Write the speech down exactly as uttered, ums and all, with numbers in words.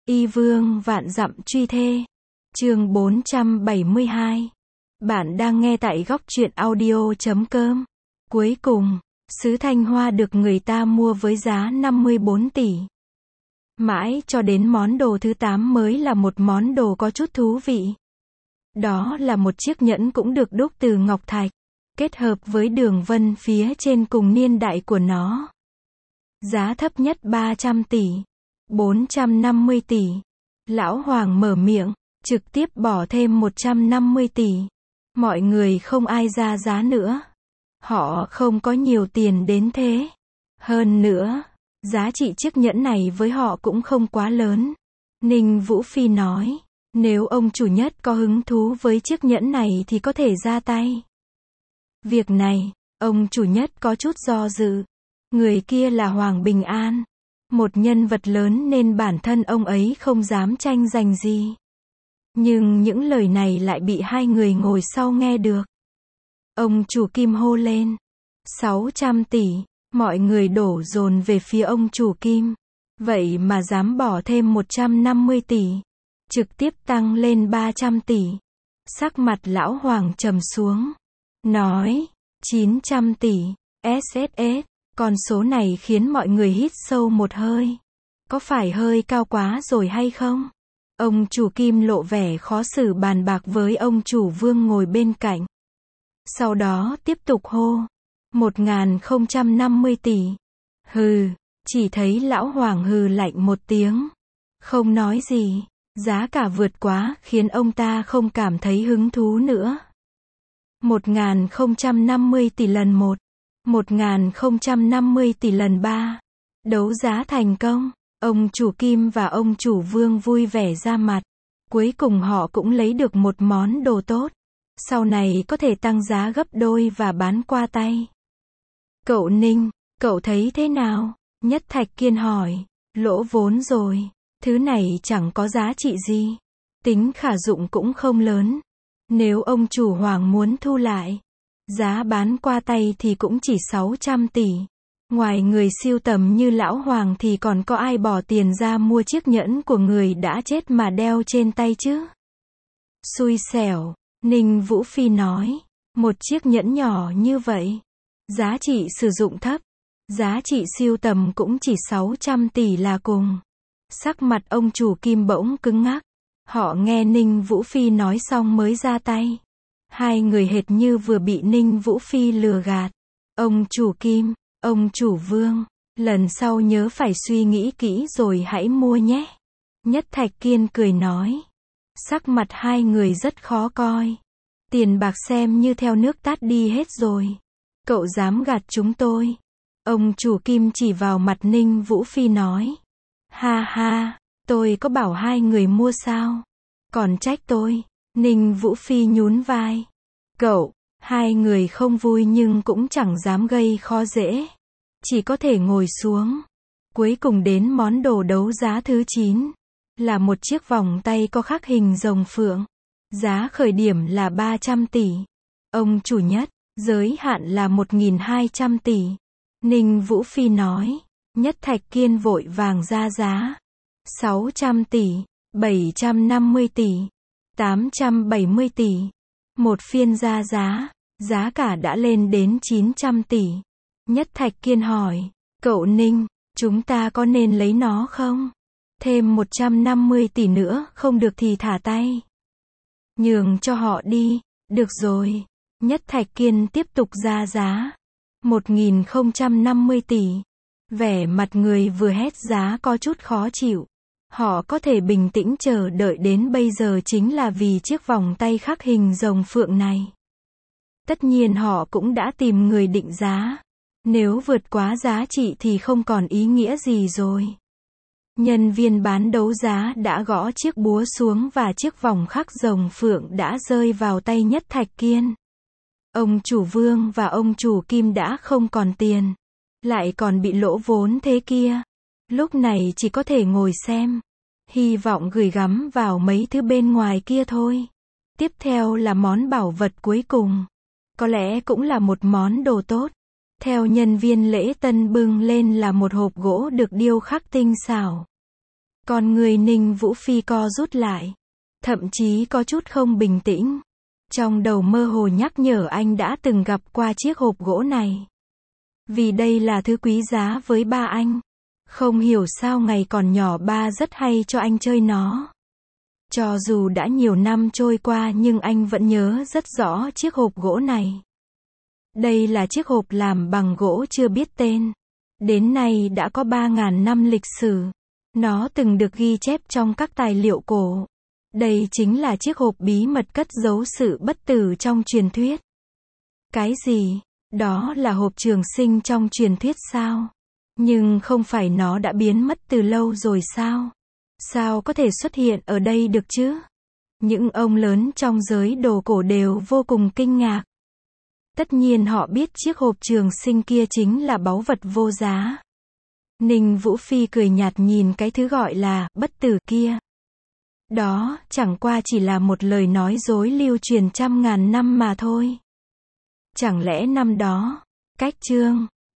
Y vương vạn dặm truy thê. Chương bốn trăm bảy mươi hai. Bạn đang nghe tại góc truyện audio chấm com. Cuối cùng, sứ Thanh Hoa được người ta mua với giá năm mươi bốn tỷ. Mãi cho đến món đồ thứ tám mới là một món đồ có chút thú vị. Đó là một chiếc nhẫn cũng được đúc từ ngọc thạch, kết hợp với đường vân phía trên cùng niên đại của nó. Giá thấp nhất ba trăm tỷ, bốn trăm năm mươi tỷ. Lão Hoàng mở miệng, trực tiếp bỏ thêm một trăm năm mươi tỷ. Mọi người không ai ra giá nữa. Họ không có nhiều tiền đến thế. Hơn nữa, giá trị chiếc nhẫn này với họ cũng không quá lớn. Ninh Vũ Phi nói, nếu ông chủ nhất có hứng thú với chiếc nhẫn này thì có thể ra tay. Việc này, ông chủ nhất có chút do dự. Người kia là Hoàng Bình An, một nhân vật lớn nên bản thân ông ấy không dám tranh giành gì. Nhưng những lời này lại bị hai người ngồi sau nghe được. Ông chủ Kim hô lên, sáu trăm tỷ, mọi người đổ dồn về phía ông chủ Kim. Vậy mà dám bỏ thêm một trăm năm mươi tỷ, trực tiếp tăng lên ba trăm tỷ. Sắc mặt lão Hoàng trầm xuống, nói, chín trăm tỷ, ét ét ét. Con số này khiến mọi người hít sâu một hơi. Có phải hơi cao quá rồi hay không? Ông chủ Kim lộ vẻ khó xử bàn bạc với ông chủ Vương ngồi bên cạnh. Sau đó tiếp tục hô, một nghìn không trăm năm mươi tỷ. Hừ, chỉ thấy lão Hoàng hừ lạnh một tiếng, không nói gì. Giá cả vượt quá khiến ông ta không cảm thấy hứng thú nữa. một nghìn không trăm năm mươi tỷ lần một. một nghìn không trăm năm mươi tỷ lần ba. Đấu giá thành công. Ông chủ Kim và ông chủ Vương vui vẻ ra mặt. Cuối cùng họ cũng lấy được một món đồ tốt. Sau này có thể tăng giá gấp đôi và bán qua tay. Cậu Ninh, cậu thấy thế nào? Nhất Thạch Kiên hỏi. Lỗ vốn rồi. Thứ này chẳng có giá trị gì. Tính khả dụng cũng không lớn. Nếu ông chủ Hoàng muốn thu lại, giá bán qua tay thì cũng chỉ sáu trăm tỷ. Ngoài người sưu tầm như lão Hoàng thì còn có ai bỏ tiền ra mua chiếc nhẫn của người đã chết mà đeo trên tay chứ? Xui xẻo, Ninh Vũ Phi nói. Một chiếc nhẫn nhỏ như vậy, giá trị sử dụng thấp, giá trị sưu tầm cũng chỉ sáu trăm tỷ là cùng. Sắc mặt ông chủ Kim bỗng cứng ngắc. Họ nghe Ninh Vũ Phi nói xong mới ra tay. Hai người hệt như vừa bị Ninh Vũ Phi lừa gạt. Ông chủ Kim, ông chủ Vương, lần sau nhớ phải suy nghĩ kỹ rồi hãy mua nhé. Nhất Thạch Kiên cười nói. Sắc mặt hai người rất khó coi. Tiền bạc xem như theo nước tát đi hết rồi. Cậu dám gạt chúng tôi? Ông chủ Kim chỉ vào mặt Ninh Vũ Phi nói. Ha ha, tôi có bảo hai người mua sao? Còn trách tôi. Ninh Vũ Phi nhún vai. Cậu, hai người không vui nhưng cũng chẳng dám gây khó dễ. Chỉ có thể ngồi xuống. Cuối cùng đến món đồ đấu giá thứ chín. Là một chiếc vòng tay có khắc hình rồng phượng. Giá khởi điểm là ba trăm tỷ. Ông chủ Nhất, giới hạn là một nghìn hai trăm tỷ. Ninh Vũ Phi nói. Nhất Thạch Kiên vội vàng ra giá. sáu trăm tỷ, bảy trăm năm mươi tỷ, tám trăm bảy mươi tỷ. Một phiên ra giá, giá cả đã lên đến chín trăm tỷ. Nhất Thạch Kiên hỏi, cậu Ninh, chúng ta có nên lấy nó không? Thêm một trăm năm mươi tỷ nữa, không được thì thả tay. Nhường cho họ đi, được rồi. Nhất Thạch Kiên tiếp tục ra giá. một nghìn không trăm năm mươi tỷ. Vẻ mặt người vừa hét giá có chút khó chịu. Họ có thể bình tĩnh chờ đợi đến bây giờ chính là vì chiếc vòng tay khắc hình rồng phượng này. Tất nhiên họ cũng đã tìm người định giá. Nếu vượt quá giá trị thì không còn ý nghĩa gì rồi. Nhân viên bán đấu giá đã gõ chiếc búa xuống và chiếc vòng khắc rồng phượng đã rơi vào tay Nhất Thạch Kiên. Ông chủ Vương và ông chủ Kim đã không còn tiền. Lại còn bị lỗ vốn thế kia. Lúc này chỉ có thể ngồi xem. Hy vọng gửi gắm vào mấy thứ bên ngoài kia thôi. Tiếp theo là món bảo vật cuối cùng. Có lẽ cũng là một món đồ tốt. Theo nhân viên lễ tân bưng lên là một hộp gỗ được điêu khắc tinh xảo. Con người Ninh Vũ Phi co rút lại. Thậm chí có chút không bình tĩnh. Trong đầu mơ hồ nhắc nhở anh đã từng gặp qua chiếc hộp gỗ này. Vì đây là thứ quý giá với ba anh. Không hiểu sao ngày còn nhỏ ba rất hay cho anh chơi nó. Cho dù đã nhiều năm trôi qua nhưng anh vẫn nhớ rất rõ chiếc hộp gỗ này. Đây là chiếc hộp làm bằng gỗ chưa biết tên. Đến nay đã có ba ngàn năm lịch sử. Nó từng được ghi chép trong các tài liệu cổ. Đây chính là chiếc hộp bí mật cất giấu sự bất tử trong truyền thuyết. Cái gì? Đó là hộp trường sinh trong truyền thuyết sao? Nhưng không phải nó đã biến mất từ lâu rồi sao? Sao có thể xuất hiện ở đây được chứ? Những ông lớn trong giới đồ cổ đều vô cùng kinh ngạc. Tất nhiên họ biết chiếc hộp trường sinh kia chính là báu vật vô giá. Ninh Vũ Phi cười nhạt nhìn cái thứ gọi là bất tử kia. Đó chẳng qua chỉ là một lời nói dối lưu truyền trăm ngàn năm mà thôi. Chẳng lẽ năm đó, cách chương